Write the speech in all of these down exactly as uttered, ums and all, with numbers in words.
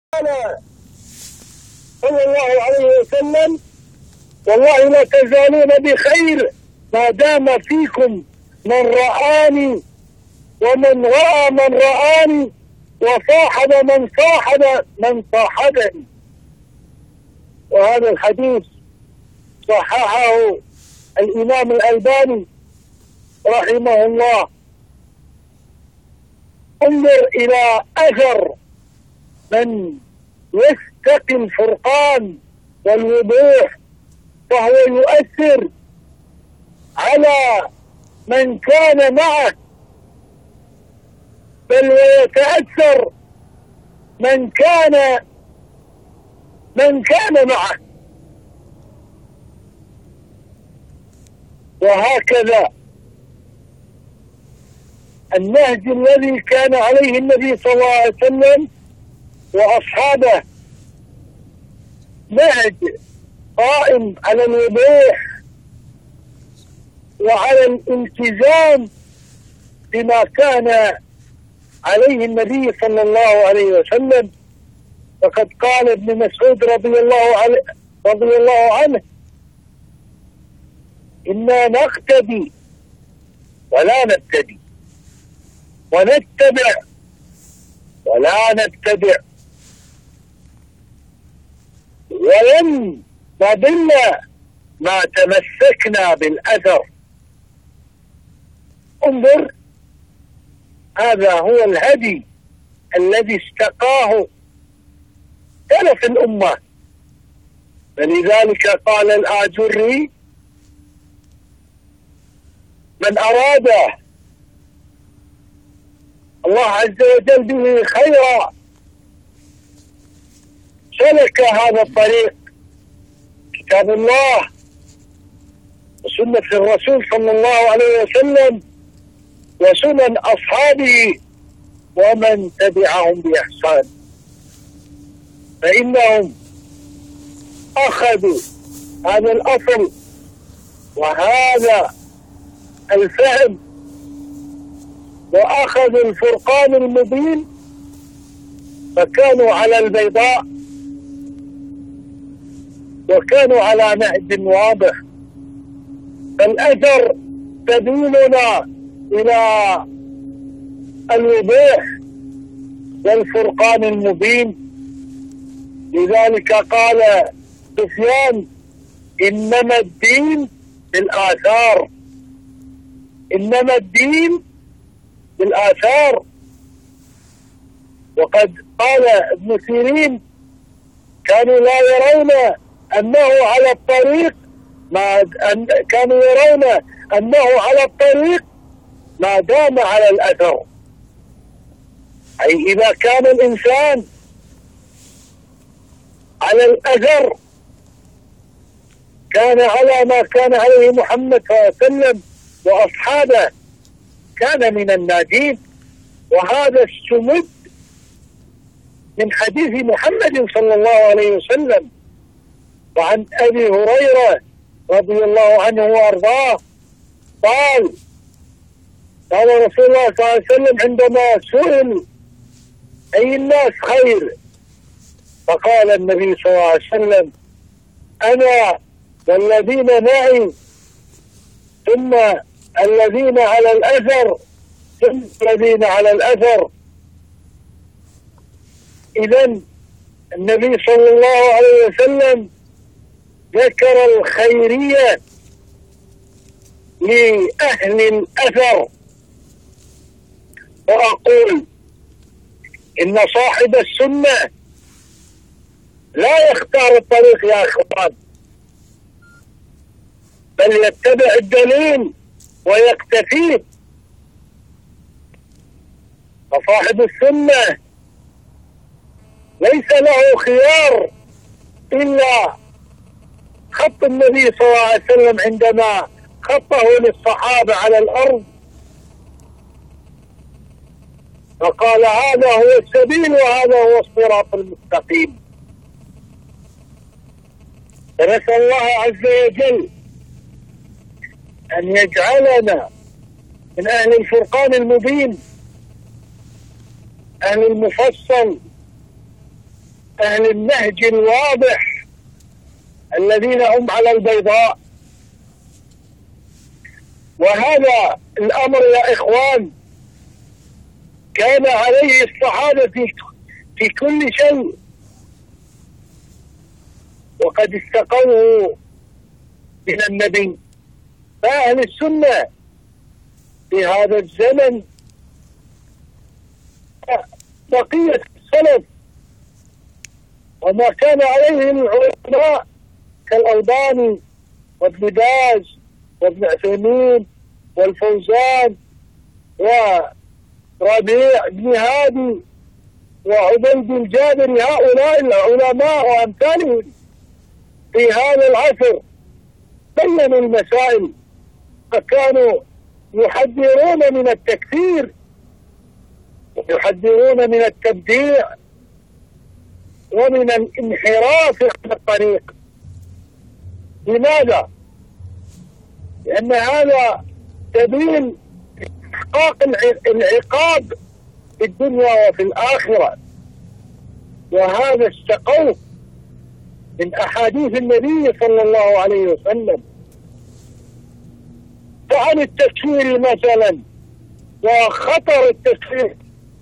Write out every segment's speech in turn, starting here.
قال صلى الله عليه وسلم: والله لا تزالون بخير ما دام فيكم من رآني ومن رأى من رآني وصاحب من صاحب من صاحبني. وهذا الحديث صححه الإمام الألباني رحمه الله. انظر إلى أثر من يستقي الفرقان والوضوح، فهو يؤثر على من كان معه، بل ويتأثر من كان من كان معه. وهكذا النهج الذي كان عليه النبي صلى الله عليه وسلم وأصحابه نهج قائم على الوضوح وعلى الالتزام بما كان عليه النبي صلى الله عليه وسلم. فقد قال ابن مسعود رضي الله عنه رضي الله عنه: إنا نقتدي ولا نبتدي، ونتبع ولا نتبع، ولن نضل ما تمسكنا بالأثر. انظر، هذا هو الهدي الذي استقاه سلف الأمة. فلذلك قال الآجري: من أراد الله عز وجل به خيرا سلك هذا الطريق، كتاب الله وسنة الرسول صلى الله عليه وسلم وسنن أصحابه ومن تبعهم بإحسان، فإنهم أخذوا هذا الأصل وهذا الفهم، وأخذوا الفرقان المبين، فكانوا على البيضاء وكانوا على نهج واضح. فالأثر سبيلنا إلى الوضوح والفرقان المبين. لذلك قال سفيان: إنما الدين بالآثار، إنما الدين بالآثار. وقد قال ابن سيرين: كانوا لا يرون أنه على الطريق ما أن كانوا يرون أنه على الطريق ما دام على الأثر. أي إذا كان الإنسان على الأثر كان على ما كان عليه محمد صلى الله عليه وسلم وأصحابه، كان من الناجين. وهذا السمد من حديث محمد صلى الله عليه وسلم. وعن أبي هريرة رضي الله عنه وأرضاه قال: قال رسول الله صلى الله عليه وسلم عندما سئل أي الناس خير، فقال النبي صلى الله عليه وسلم: أنا والذين معي، ثم الذين على الأثر، ثم الذين على الأثر. إذن النبي صلى الله عليه وسلم ذكر الخيرية لأهل الأثر. وأقول إن صاحب السنة لا يختار الطريق يا أخوان، بل يتبع الدليل ويقتفيه. فصاحب السنة ليس له خيار إلا خط النبي صلى الله عليه وسلم عندما خطه للصحابة على الأرض، فقال: هذا هو السبيل وهذا هو الصراط المستقيم. فنسأل الله عز وجل أن يجعلنا من أهل الفرقان المبين، أهل المفصل أهل النهج الواضح الذين هم على البيضاء. وهذا الأمر يا إخوان كان عليه الصحابة في في كل شيء، وقد استقوا من النبي. فأهل السنة في هذا الزمن بقية السلف وما كان عليه العلماء كالألباني وابن باز وابن عثيمين والفوزان وربيع بن هادي وعبيد الجابري، هؤلاء العلماء وأمثالهم في هذا العصر بينوا المسائل، فكانوا يحذرون من التكفير ويحذرون من التبديع ومن الانحراف عن الطريق. لماذا؟ لأن هذا سبيل إحقاق العقاب في الدنيا وفي الآخرة، وهذا استقوه من أحاديث النبي صلى الله عليه وسلم. فعن التكفير مثلا وخطر التكفير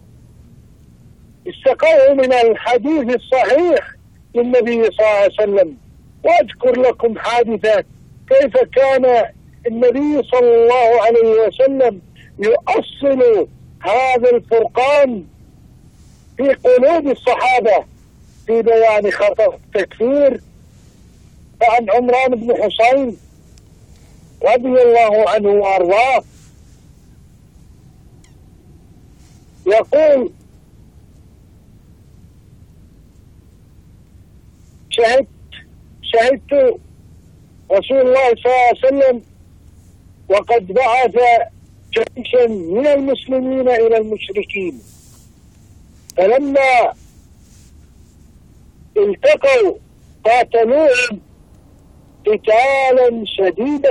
استقوه من الحديث الصحيح للنبي صلى الله عليه وسلم. وأذكر لكم حادثة كيف كان النبي صلى الله عليه وسلم يؤصل هذا الفرقان في قلوب الصحابة في بيان خطر التكفير. فعن عمران بن حسين رضي الله عنه وأرضاه يقول: شهدت شهدت رسول الله صلى الله عليه وسلم وقد بعث جيشا من المسلمين إلى المشركين، فلما التقوا قاتلوهم قتالا شديدا،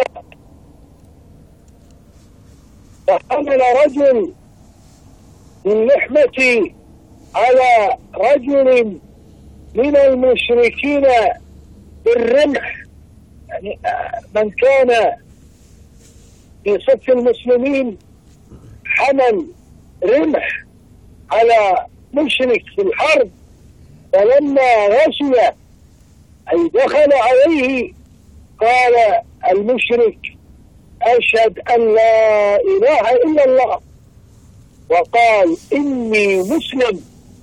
فحمل رجل من لحمتي على رجل من المشركين بالرمح، يعني من كان في صف المسلمين حمل رمح على مشرك في الحرب، فلما غشي أي دخل عليه قال المشرك: أشهد أن لا إله إلا الله، وقال: إني مسلم.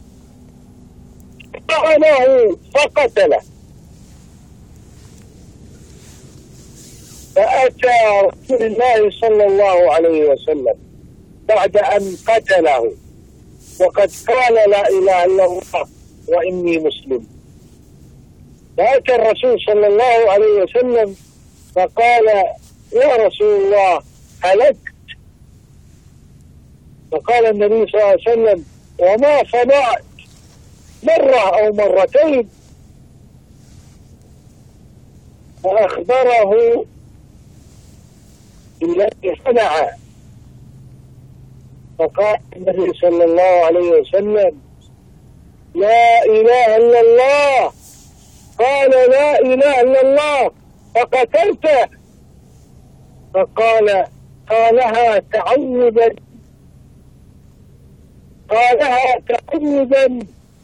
فطعنه فقتله. فأتى رسول الله صلى الله عليه وسلم بعد أن قتله وقد قال لا إله إلا الله وإني مسلم. فأتى الرسول صلى الله عليه وسلم فقال: يا رسول الله هلكت. فقال النبي صلى الله عليه وسلم: وما صنعت؟ مرة أو مرتين. فأخبره بالذي صنع. فقال النبي صلى الله عليه وسلم: لا إله إلا الله. قال: لا إله إلا الله فقتلته. فقال: قالها تعوذا قالها تعوذا.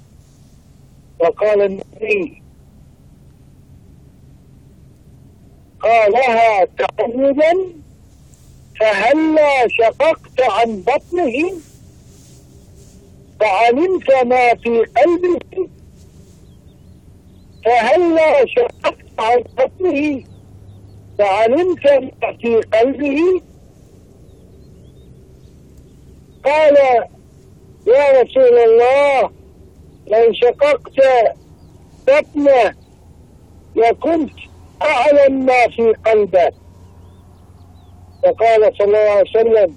وقال النبي: قالها تعوذا فهلا شققت عن بطنه فعلمت ما في قلبه؟ فهلا شققت عن بطنه فعلمت ما في قلبه؟ قال: يا رسول الله لو شققت بطنه لكنت أعلم ما في قلبه. فقال صلى الله عليه وسلم: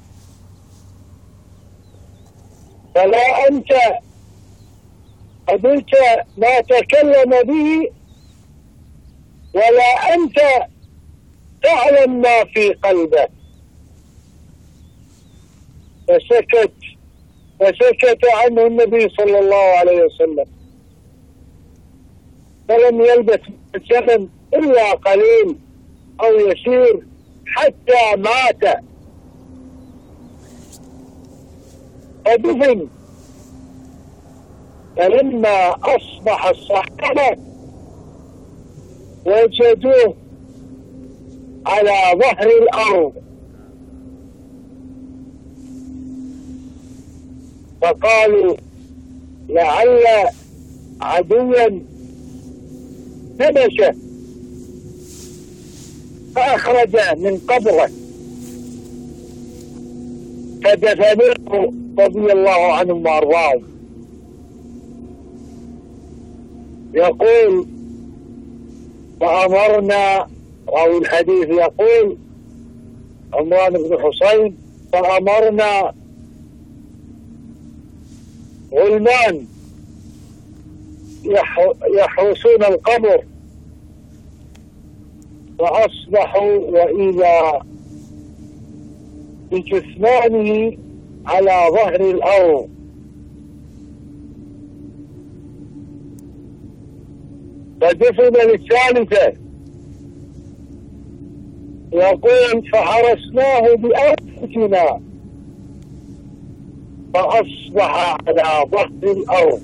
فلا أنت قبلت ما تكلم به ولا أنت تعلم ما في قلبه. فسكت فسكت عنه النبي صلى الله عليه وسلم. فلم يلبث الزمن إلا قليل أو يسير حتى مات فدفن. فلما أصبح الصحابة وجدوه على ظهر الأرض فقالوا لعل عدوا نبشه فأخرج من قبره فدفنوه رضي الله عنهم وأرضاهم. يقول فأمرنا، راوي الحديث يقول عمران بن حصين، فأمرنا غلمان يحرسون القبر فأصبحوا وإذا بجثمانه على ظهر الأرض. فدفن للثالثة. يقول فحرسناه بأنفسنا فأصبح على ظهر الأرض.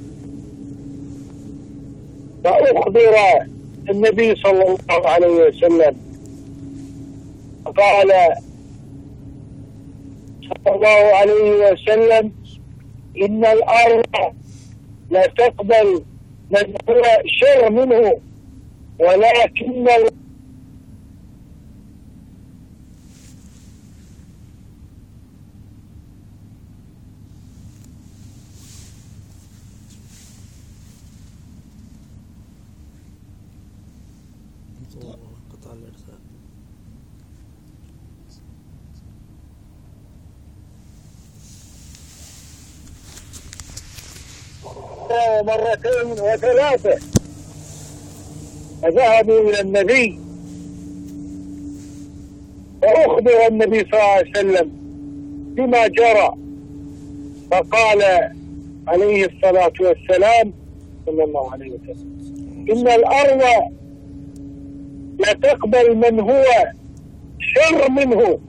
فأخبر النبي صلى الله عليه وسلم قال صلى الله عليه وسلم إن الأرض لا تقبل من هو شر منه ولكن قطع الإرسال. مرتين وثلاثة فذهبوا إلى النبي فأخبر النبي صلى الله عليه وسلم بما جرى فقال عليه الصلاة والسلام صلى الله عليه وسلم إن الأرض لا تقبل من هو شر منه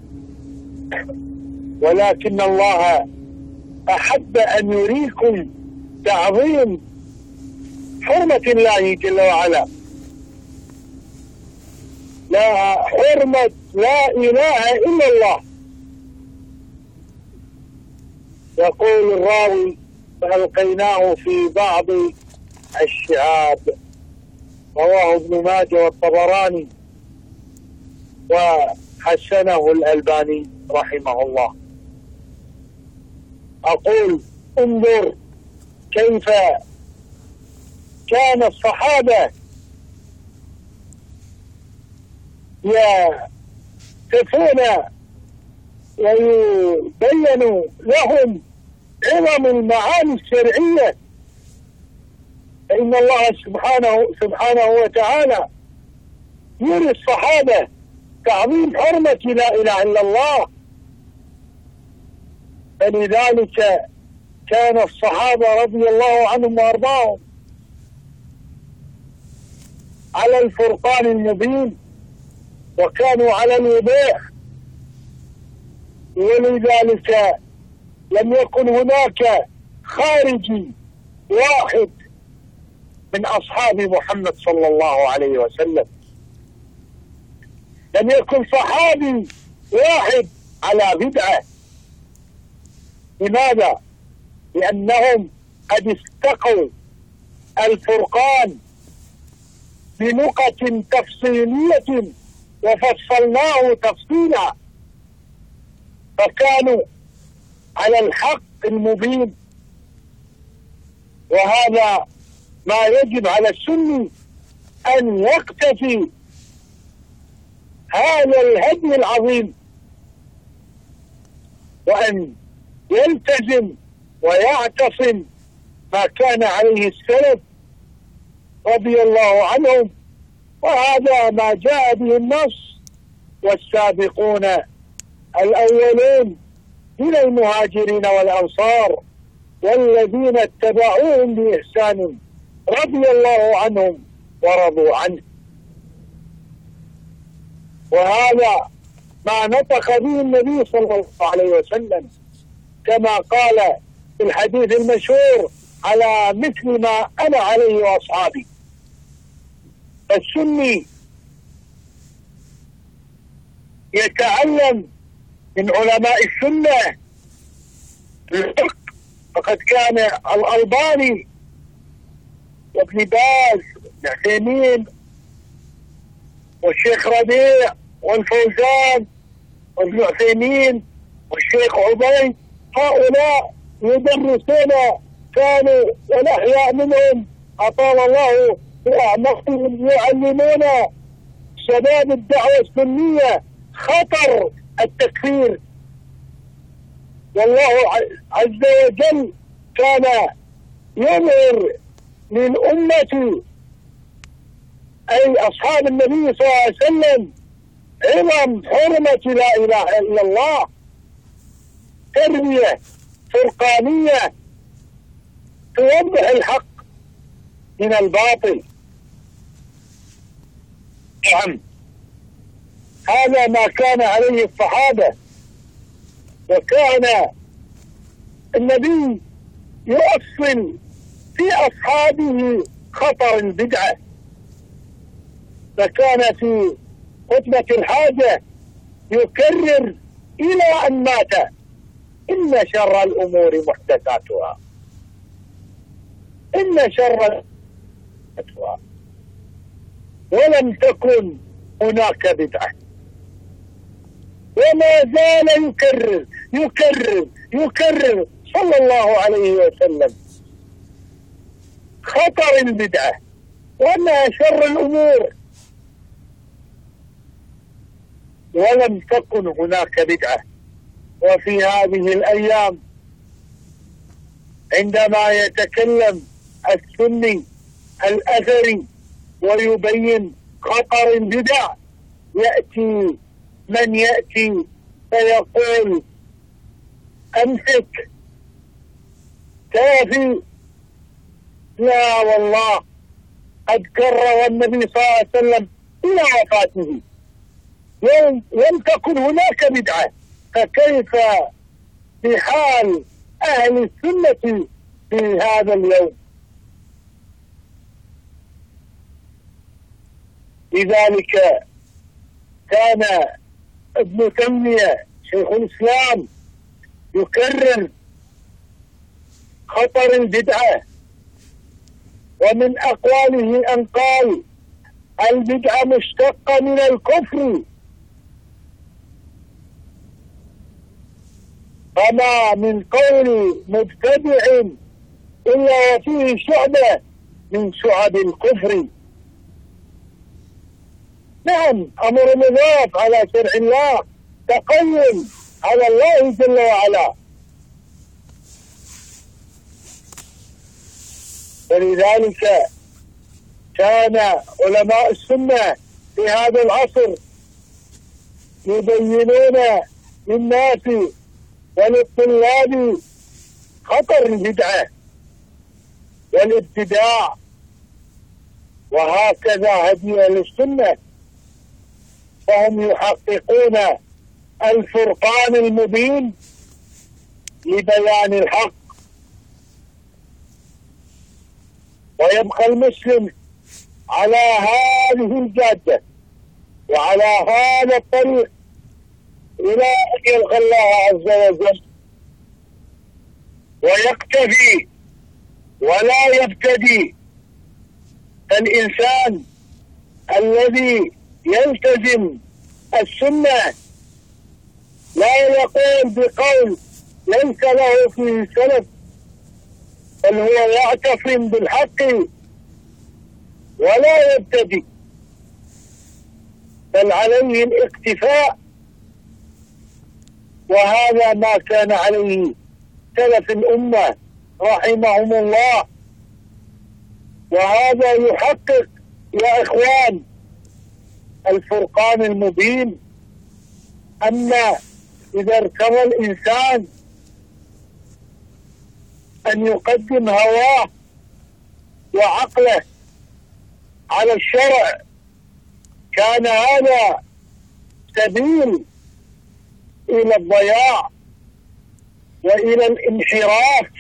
ولكن الله أحب أن يريكم تعظيم حرمة الله جل وعلا. لا حرمة لا إله إلا الله. يقول الراوي فألقيناه في بعض الشعاب. رواه ابن ماجه والطبراني وحسنه الألباني رحمه الله. أقول انظر كيف كان الصحابة يقفون ويبينوا لهم عظم المعاني الشرعية. فإن الله سبحانه سبحانه وتعالى يري الصحابة تعظيم حرمة لا إله إلا الله. فلذلك كان الصحابة رضي الله عنهم وأرضاهم على الفرقان المبين وكانوا على الوضوح. ولذلك لم يكن هناك خارجي واحد من أصحاب محمد صلى الله عليه وسلم. لم يكن صحابي واحد على بدعة. لماذا؟ لأنهم قد استقوا الفرقان بنقط تفصيلية وفصلناه تفصيلا فكانوا على الحق المبين. وهذا ما يجب على السني أن يقتفي هذا الهدي العظيم وأن يلتزم ويعتصم ما كان عليه السلف رضي الله عنهم. وهذا ما جاء به النص والسابقون الأولون من المهاجرين والأنصار والذين اتبعوهم بإحسان رضي الله عنهم ورضوا عنه. وهذا ما نطق به النبي صلى الله عليه وسلم كما قال في الحديث المشهور: على مثل ما أنا عليه وأصحابي. السني يتعلم من علماء السنة الفقه، فقد كان الألباني وابن باز والعثيمين والشيخ ربيع والفوزان وابن عثيمين والشيخ عبيد، هؤلاء يدرسون كانوا والأحياء منهم أطال الله في أعماقهم يعلمون شباب الدعوة السنية خطر التكفير. والله عز وجل كان يظهر للأمة أي أصحاب النبي صلى الله عليه وسلم عظم حرمة لا إله إلا الله، تربية فرقانية توضح الحق من الباطل. نعم، هذا ما كان عليه الصحابة، وكان النبي يؤصل في أصحابه خطر البدعة، فكان في خطبة الحاجة يكرر إلى أن مات: إن شر الأمور محدثاتها، إن شر محدثاتها، ولم تكن هناك بدعة. وما زال يكرر يكرر يكرر صلى الله عليه وسلم خطر البدعة وأنها شر الأمور، ولم تكن هناك بدعة. وفي هذه الأيام عندما يتكلم السني الأثري ويبين خطر البدع، يأتي من يأتي فيقول: أمسك كافي. لا والله، قد كرر النبي صلى الله عليه وسلم إلى وفاته لم تكن هناك بدعة، فكيف بحال أهل السنة في هذا اليوم؟ لذلك كان ابن تيمية شيخ الإسلام يكرر خطر البدعة، ومن أقواله أن قال: البدعة مشتقة من الكفر، فما من قول مبتدع إلا وفيه شعبة من شعب الكفر. نعم، أمر مضاف على شرع الله، تقيم على الله جل وعلا. ولذلك كان علماء السنة في هذا العصر يبينون للناس وللطلاب خطر البدعة والابتداع، وهكذا هدي أهل السنة، فهم يحققون الفرقان المبين لبيان الحق. ويبقى المسلم على هذه الجادة وعلى هذا الطريق إلى أن يلقى الله عز وجل، ويقتفي ولا يبتدي. الإنسان الذي يلتزم السنة لا يقول بقول ليس له فيه سلف، بل هو يعتصم بالحق ولا يبتدي، بل عليه الاقتفاء. وهذا ما كان عليه سلف الأمة رحمهم الله، وهذا يحقق يا إخوان الفرقان المبين. أما إذا ارتضى الإنسان أن يقدم هواه وعقله على الشرع كان هذا سبيل إلى الضياع وإلى الانحراف،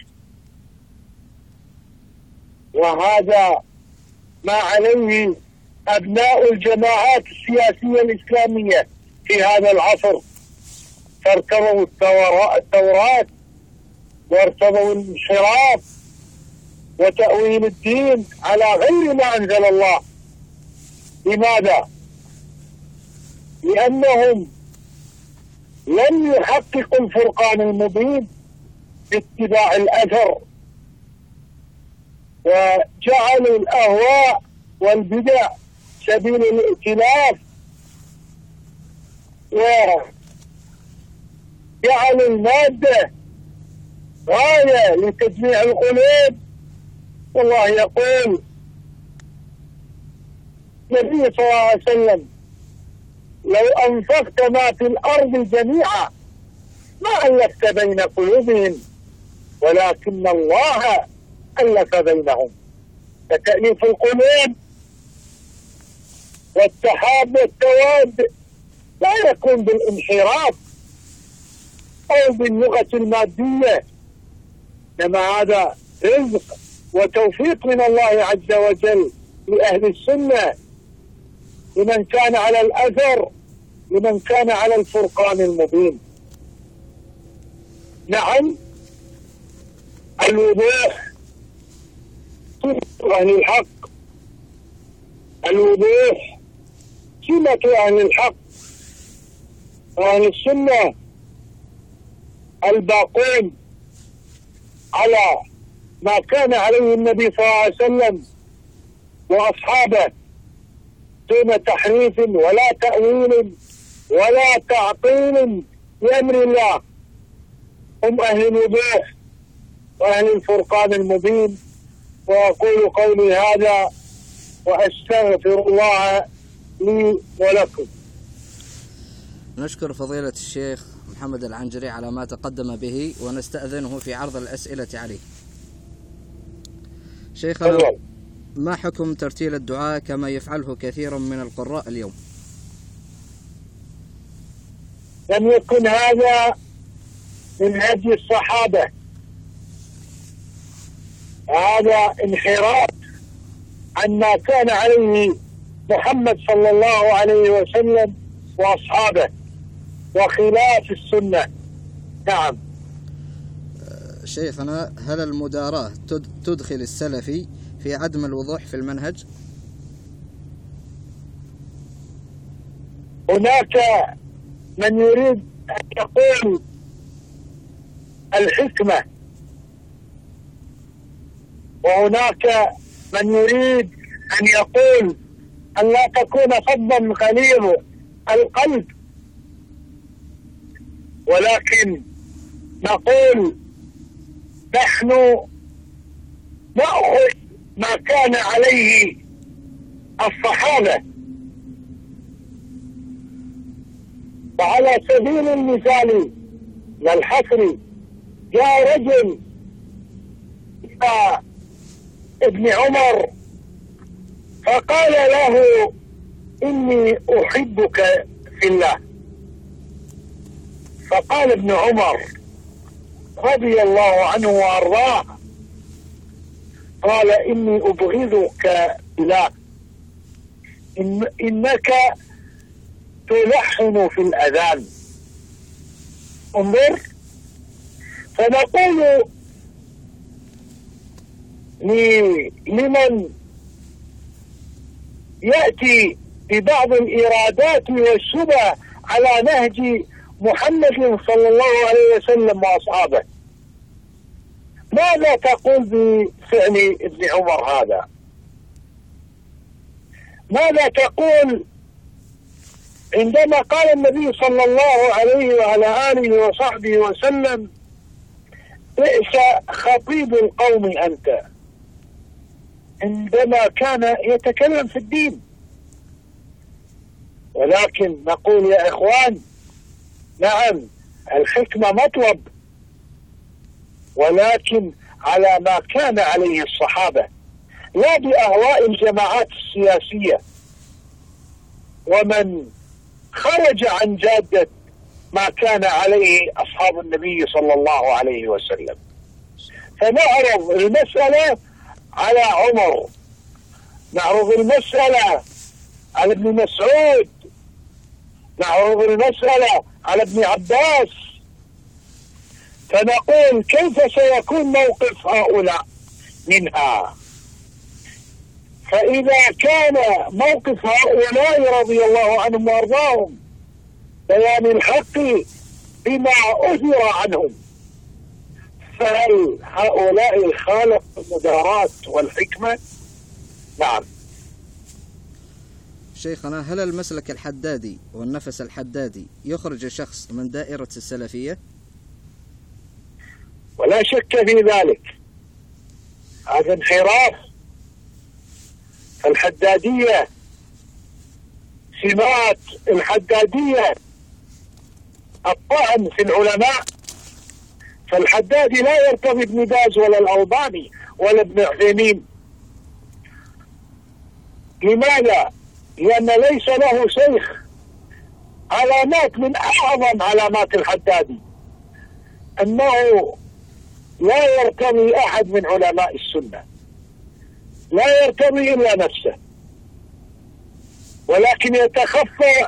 وهذا ما عليه أبناء الجماعات السياسية الإسلامية في هذا العصر، فارتضوا التوراة وارتضوا الانحراف وتأويل الدين على غير ما أنزل الله. لماذا؟ لأنهم لم يحققوا الفرقان المبين باتباع الأثر، وجعلوا الأهواء والبدع سبيل الائتلاف، وجعلوا المادة غاية لتجميع القلوب. والله يقول النبي صلى الله عليه وسلم: لو أنفقت ما في الأرض جميعا ما ألفت بين قلوبهم ولكن الله ألف بينهم. فتأليف القلوب والتحاب والتواد لا يكون بالانحراف أو باللغة المادية، إنما هذا رزق وتوفيق من الله عز وجل لأهل السنة، لمن كان على الأثر، لمن كان على الفرقان المبين. نعم، الوضوح سمة أهل الحق، الوضوح سمة أهل الحق وأهل السنة الباقون على ما كان عليه النبي صلى الله عليه وسلم وأصحابه دون تحريف ولا تأويل ولا تعطيل لأمر الله. هم أهل الوضوح وأهل الفرقان المبين. وأقول قولي هذا وأستغفر الله لي ولكم. نشكر فضيلة الشيخ محمد العنجري على ما تقدم به، ونستأذنه في عرض الأسئلة عليه. شيخنا، ما حكم ترتيل الدعاء كما يفعله كثير من القراء اليوم؟ لم يكن هذا من هدي الصحابة، هذا انحراف عن ما كان عليه محمد صلى الله عليه وسلم وأصحابه وخلاف السنة. نعم. شيخنا، هل المداراة تدخل السلفي في عدم الوضوح في المنهج؟ هناك من يريد أن يقول الحكمة، وهناك من يريد أن يقول أن لا تكون فظا غليظ القلب، ولكن نقول نحن نأخذ ما كان عليه الصحابة. وعلى سبيل المثال للحصر، جاء رجل ابن عمر فقال له: إني أحبك في الله. فقال ابن عمر رضي الله عنه وأرضاه: قال: إني أبغضك بالله، إن إنك تلحن في الأذان. انظر، فنقول لمن يأتي ببعض الإرادات والشبه على نهج محمد صلى الله عليه وسلم وأصحابه: ماذا تقول بفعل ابن عمر هذا؟ ماذا تقول عندما قال النبي صلى الله عليه وعلى آله وصحبه وسلم: بئس خطيب القوم أنت، عندما كان يتكلم في الدين؟ ولكن نقول يا إخوان، نعم الحكمة مطلب، ولكن على ما كان عليه الصحابة، لا بأهواء الجماعات السياسية ومن خرج عن جادة ما كان عليه أصحاب النبي صلى الله عليه وسلم. فنعرض المسألة على عمر، نعرض المسألة على ابن مسعود، نعرض المسألة على ابن عباس، فنقول كيف سيكون موقف هؤلاء منها؟ فإذا كان موقف هؤلاء رضي الله عنهم وأرضاهم بيان الحق بما أثر عنهم، فهل هؤلاء خالق المدارات والحكمة؟ نعم. شيخنا، هل المسلك الحدادي والنفس الحدادي يخرج شخص من دائرة السلفية؟ ولا شك في ذلك، هذا انحراف. الحدادية، سمات الحدادية الطعن في العلماء، فالحدادي لا يرتضي ابن باز ولا الألباني ولا ابن عثيمين. لماذا؟ لأن ليس له شيخ. علامات من أعظم علامات الحدادي أنه لا يرتضي أحد من علماء السنة، لا يرتضي إلا نفسه، ولكن يتخفى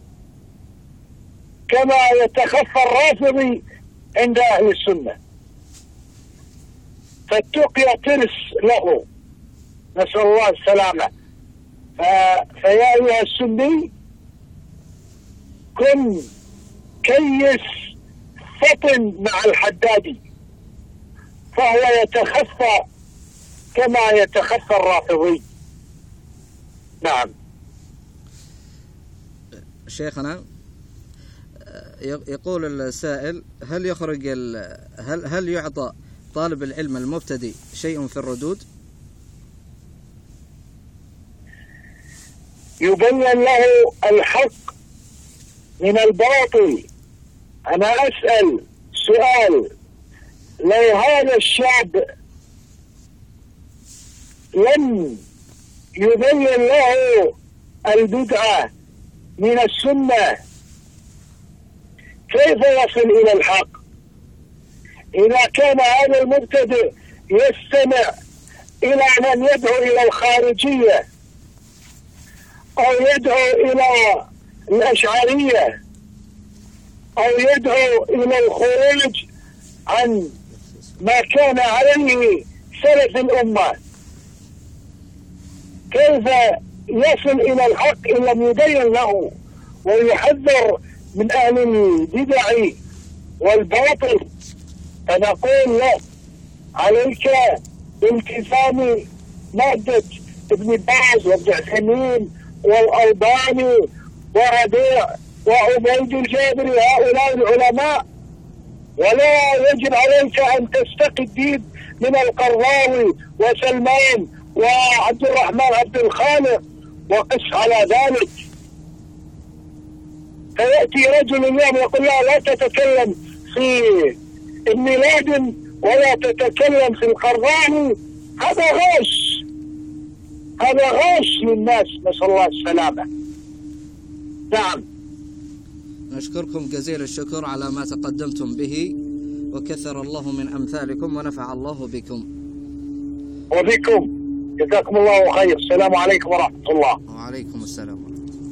كما يتخفى الرافضي عند أهل السنة، فالتقية ترس له، نسأل الله السلامة. ف... فيا أيها السني كن كيس فطن مع الحدادي، فهو يتخفى كما يتخفى الرافضي. نعم. شيخنا، يقول السائل: هل يخرج هل هل يعطى طالب العلم المبتدئ شيء في الردود؟ يبين له الحق من الباطل. أنا أسأل سؤال: لو هذا الشاب لم يبين له البدعة من السنة كيف يصل إلى الحق؟ إذا كان هذا المبتدئ يستمع إلى من يدعو إلى الخارجية أو يدعو إلى الأشعرية أو يدعو إلى الخروج عن ما كان عليه سلف الأمة، كيف يصل إلى الحق إن لم يبين له ويحذر من أهل البدع والباطل؟ فنقول له: عليك بالتزام مادة ابن باز وابن عثيمين والألباني وربيع وعبيد الجابري، هؤلاء العلماء، ولا يجب عليك أن تستقي الدين من القرضاوي وسلمان وعبد الرحمن عبد الخالق وقس على ذلك. فيأتي رجل اليوم يقول: لا لا تتكلم في ابن لادن ولا تتكلم في القرضاوي، هذا غش، هذا غش للناس، نسأل الله السلامة. نعم. نشكركم جزيل الشكر على ما تقدمتم به، وكثر الله من أمثالكم ونفع الله بكم وبكم. جزاكم الله خير. السلام عليكم ورحمة الله. وعليكم السلام ورحمة الله.